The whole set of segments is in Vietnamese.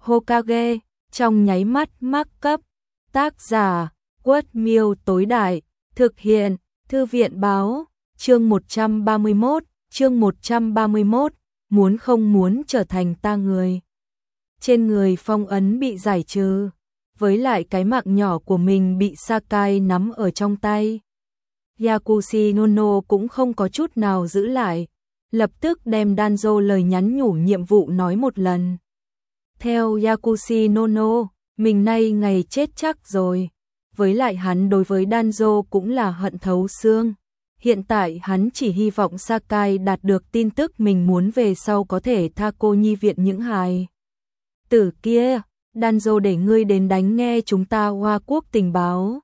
Hokage, trong nháy mắt mắc cấp. Tác giả, Quất Miêu tối đại, thực hiện, Thư viện báo, chương 131, muốn không muốn trở thành ta người. Trên người phong ấn bị giải trừ, với lại cái mạng nhỏ của mình bị Sakai nắm ở trong tay. Yakushi cũng không có chút nào giữ lại, lập tức đem Danzo lời nhắn nhủ nhiệm vụ nói một lần. Theo Yakushi, mình nay ngày chết chắc rồi. Với lại hắn đối với Danzo cũng là hận thấu xương. Hiện tại hắn chỉ hy vọng Sakai đạt được tin tức mình muốn về sau có thể tha cô nhi viện những hài tử kia. Danzo để ngươi đến đánh nghe chúng ta Hoa Quốc tình báo.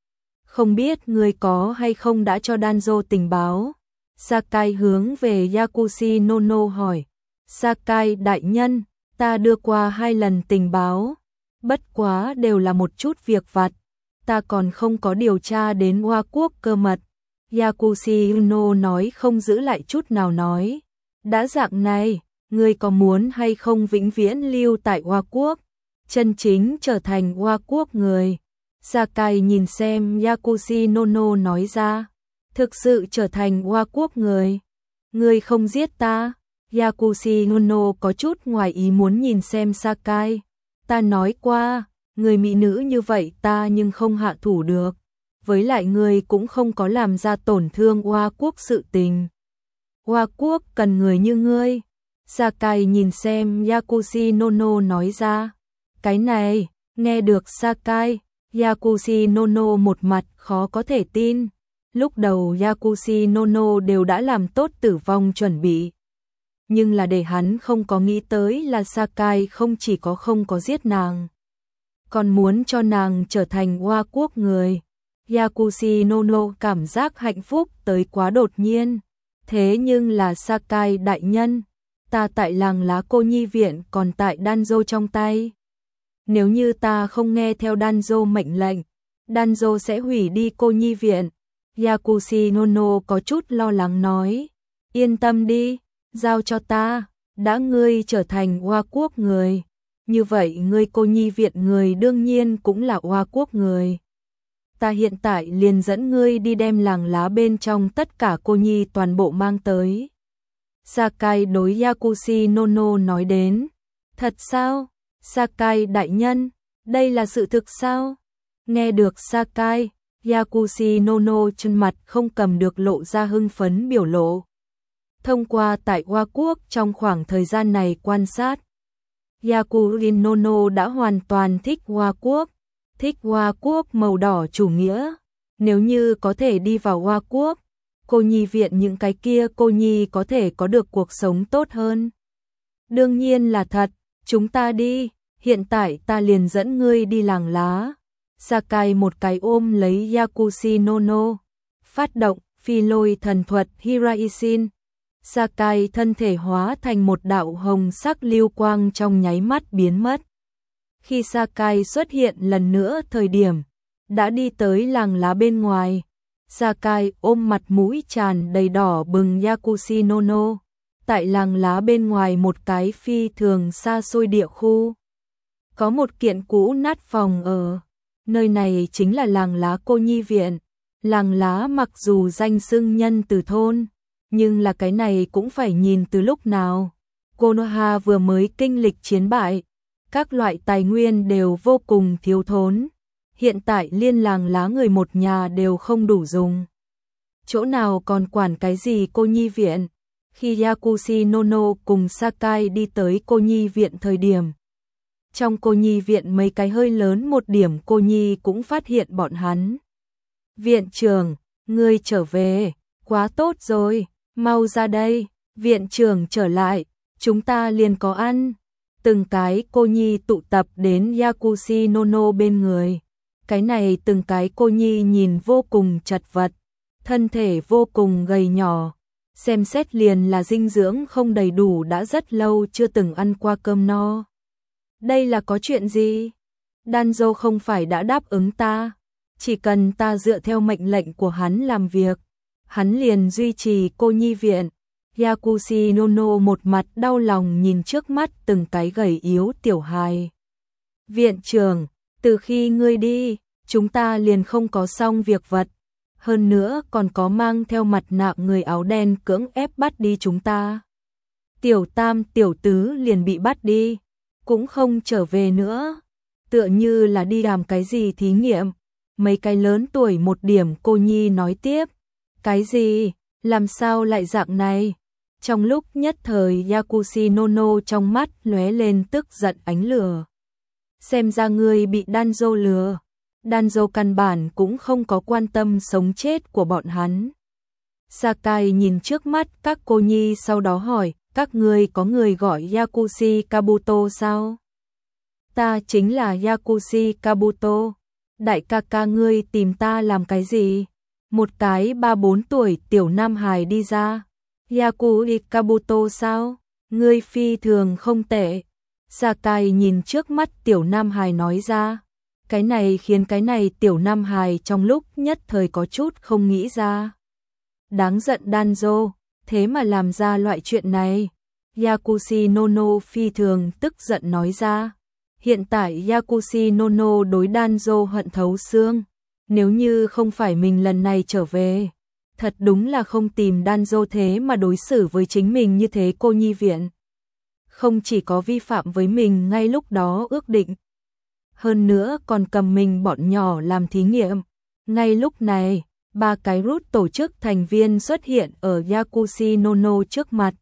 Không biết ngươi có hay không đã cho Danzo tình báo. Sakai hướng về Yakushi hỏi. Sakai đại nhân, ta đưa qua 2 lần tình báo, bất quá đều là một chút việc vặt, ta còn không có điều tra đến Hoa Quốc cơ mật. Yakushi nói không giữ lại chút nào nói. Đã dạng này, ngươi có muốn hay không vĩnh viễn lưu tại Hoa Quốc, chân chính trở thành Hoa Quốc người? Sakai nhìn xem Yakushi nói ra. Thực sự trở thành Hoa Quốc người. Ngươi không giết ta? Yakushi có chút ngoài ý muốn nhìn xem Sakai. Ta nói qua, người mỹ nữ như vậy ta nhưng không hạ thủ được. Với lại người cũng không có làm ra tổn thương Hoa Quốc sự tình. Hoa Quốc cần người như ngươi. Sakai nhìn xem Yakushi nói ra. Cái này, nghe được Sakai, Yakushi một mặt khó có thể tin. Lúc đầu Yakushi đều đã làm tốt tử vong chuẩn bị. Nhưng là để hắn không có nghĩ tới là Sakai không chỉ có không có giết nàng, còn muốn cho nàng trở thành Hoa Quốc người. Yakushi cảm giác hạnh phúc tới quá đột nhiên. Thế nhưng là Sakai đại nhân, ta tại làng lá cô nhi viện còn tại Danzo trong tay. Nếu như ta không nghe theo Danzo mệnh lệnh, Danzo sẽ hủy đi cô nhi viện. Yakushi có chút lo lắng nói. Yên tâm đi, giao cho ta, đã ngươi trở thành Hoa Quốc người. Như vậy ngươi cô nhi viện người đương nhiên cũng là Hoa Quốc người. Ta hiện tại liền dẫn ngươi đi đem làng lá bên trong tất cả cô nhi toàn bộ mang tới. Sakai đối Yakushi nói đến. Thật sao? Sakai đại nhân, đây là sự thực sao? Nghe được Sakai, Yakushi trên mặt không cầm được lộ ra hưng phấn biểu lộ. Thông qua tại Hoa Quốc trong khoảng thời gian này quan sát, Yakushi đã hoàn toàn thích Hoa Quốc màu đỏ chủ nghĩa. Nếu như có thể đi vào Hoa Quốc, cô nhi viện những cái kia cô nhi có thể có được cuộc sống tốt hơn. Đương nhiên là thật, chúng ta đi, hiện tại ta liền dẫn ngươi đi làng lá. Sakai một cái ôm lấy Yakushi phát động phi lôi thần thuật Hiraisin. Sakai thân thể hóa thành một đạo hồng sắc lưu quang trong nháy mắt biến mất. Khi Sakai xuất hiện lần nữa thời điểm, đã đi tới làng lá bên ngoài. Sakai ôm mặt mũi tràn đầy đỏ bừng Yakushi tại làng lá bên ngoài một cái phi thường xa xôi địa khu. Có một kiện cũ nát phòng ở. Nơi này chính là làng lá cô nhi viện. Làng lá mặc dù danh xưng nhân từ thôn, nhưng là cái này cũng phải nhìn từ lúc nào. Konoha vừa mới kinh lịch chiến bại, các loại tài nguyên đều vô cùng thiếu thốn. Hiện tại liên làng lá người một nhà đều không đủ dùng. Chỗ nào còn quản cái gì cô nhi viện? Khi Yakushi cùng Sakai đi tới cô nhi viện thời điểm, trong cô nhi viện mấy cái hơi lớn một điểm cô nhi cũng phát hiện bọn hắn. Viện trưởng, ngươi trở về, quá tốt rồi, mau ra đây, viện trưởng trở lại, chúng ta liền có ăn. Từng cái cô nhi tụ tập đến Yakushi bên người. Cái này từng cái cô nhi nhìn vô cùng chật vật, thân thể vô cùng gầy nhỏ, xem xét liền là dinh dưỡng không đầy đủ, đã rất lâu chưa từng ăn qua cơm no. Đây là có chuyện gì? Danzo không phải đã đáp ứng ta, chỉ cần ta dựa theo mệnh lệnh của hắn làm việc, hắn liền duy trì cô nhi viện. Yakushinono một mặt đau lòng nhìn trước mắt từng cái gầy yếu tiểu hài. Viện trưởng, từ khi ngươi đi, chúng ta liền không có xong việc vật. Hơn nữa còn có mang theo mặt nạ người áo đen cưỡng ép bắt đi chúng ta. Tiểu tam tiểu tứ liền bị bắt đi, cũng không trở về nữa. Tựa như là đi làm cái gì thí nghiệm. Mấy cái lớn tuổi một điểm cô nhi nói tiếp. Cái gì? Làm sao lại dạng này? Trong lúc nhất thời Yakushinono trong mắt lóe lên tức giận ánh lửa. Xem ra ngươi bị Danzo lừa. Danzo căn bản cũng không có quan tâm sống chết của bọn hắn. Sakai nhìn trước mắt các cô nhi sau đó hỏi, các ngươi có người gọi Yakushi Kabuto sao? Ta chính là Yakushi Kabuto. Đại ca ca ngươi tìm ta làm cái gì? Một cái 3-4 tuổi tiểu nam hài đi ra. Yakushi Kabuto sao? Ngươi phi thường không tệ. Sakai nhìn trước mắt tiểu nam hài nói ra. Cái này khiến cái này tiểu nam hài trong lúc nhất thời có chút không nghĩ ra. Đáng giận Danzo, thế mà làm ra loại chuyện này. Yakushinono phi thường tức giận nói ra. Hiện tại Yakushinono đối Danzo hận thấu xương. Nếu như không phải mình lần này trở về, thật đúng là không tìm Danzo thế mà đối xử với chính mình như thế cô nhi viện. Không chỉ có vi phạm với mình ngay lúc đó ước định, hơn nữa còn cầm mình bọn nhỏ làm thí nghiệm. Ngay lúc này, 3 cái root tổ chức thành viên xuất hiện ở Yakushinono trước mặt.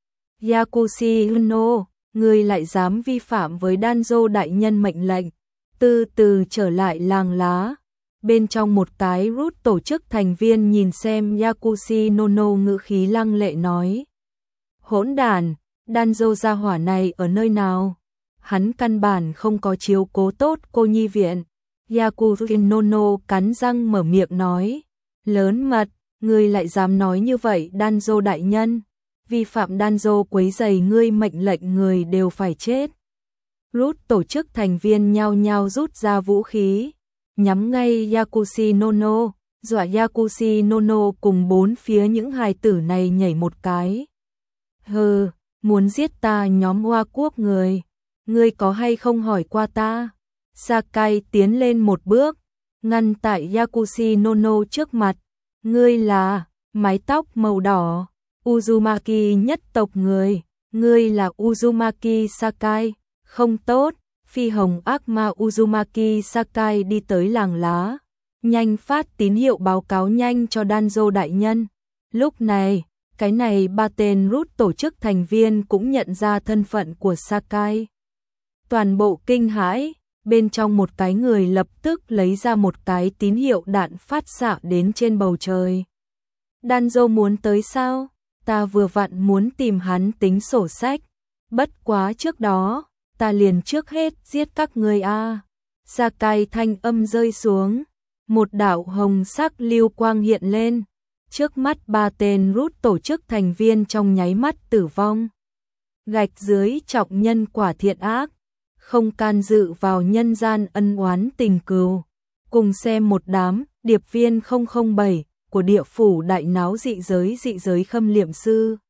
Yakushino, ngươi lại dám vi phạm với Danzo đại nhân mệnh lệnh, từ từ trở lại làng lá. Bên trong một cái root tổ chức thành viên nhìn xem Yakushinono ngữ khí lăng lệ nói. Hỗn đản, Danzo gia hỏa này ở nơi nào? Hắn căn bản không có chiếu cố tốt cô nhi viện. Yakushinono cắn răng mở miệng nói. Lớn mật, ngươi lại dám nói như vậy Danzo đại nhân. Vi phạm Danzo quấy rầy ngươi mệnh lệnh người đều phải chết. Root tổ chức thành viên nhao nhao rút ra vũ khí, nhắm ngay Yakushinono, dọa Yakushinono cùng bốn phía những hài tử này nhảy một cái. Hừ, muốn giết ta nhóm Hoa Quốc người, ngươi có hay không hỏi qua ta? Sakai tiến lên một bước, ngăn tại Yakushinono trước mặt. Ngươi là mái tóc màu đỏ, Uzumaki nhất tộc người, ngươi là Uzumaki Sakai, không tốt. Phi hồng ác ma Uzumaki Sakai đi tới làng lá, nhanh phát tín hiệu báo cáo nhanh cho Danzo đại nhân. Lúc này, cái này 3 tên root tổ chức thành viên cũng nhận ra thân phận của Sakai. Toàn bộ kinh hãi, bên trong một cái người lập tức lấy ra một cái tín hiệu đạn phát xạ đến trên bầu trời. Danzo muốn tới sao? Ta vừa vặn muốn tìm hắn tính sổ sách, bất quá trước đó ta liền trước hết giết các ngươi a. Sakai thanh âm rơi xuống, một đạo hồng sắc lưu quang hiện lên, trước mắt 3 tên root tổ chức thành viên trong nháy mắt tử vong. Gạch dưới trọng nhân quả thiện ác, không can dự vào nhân gian ân oán tình cừu. Cùng xem một đám điệp viên 007 của địa phủ đại náo dị giới khâm liệm sư.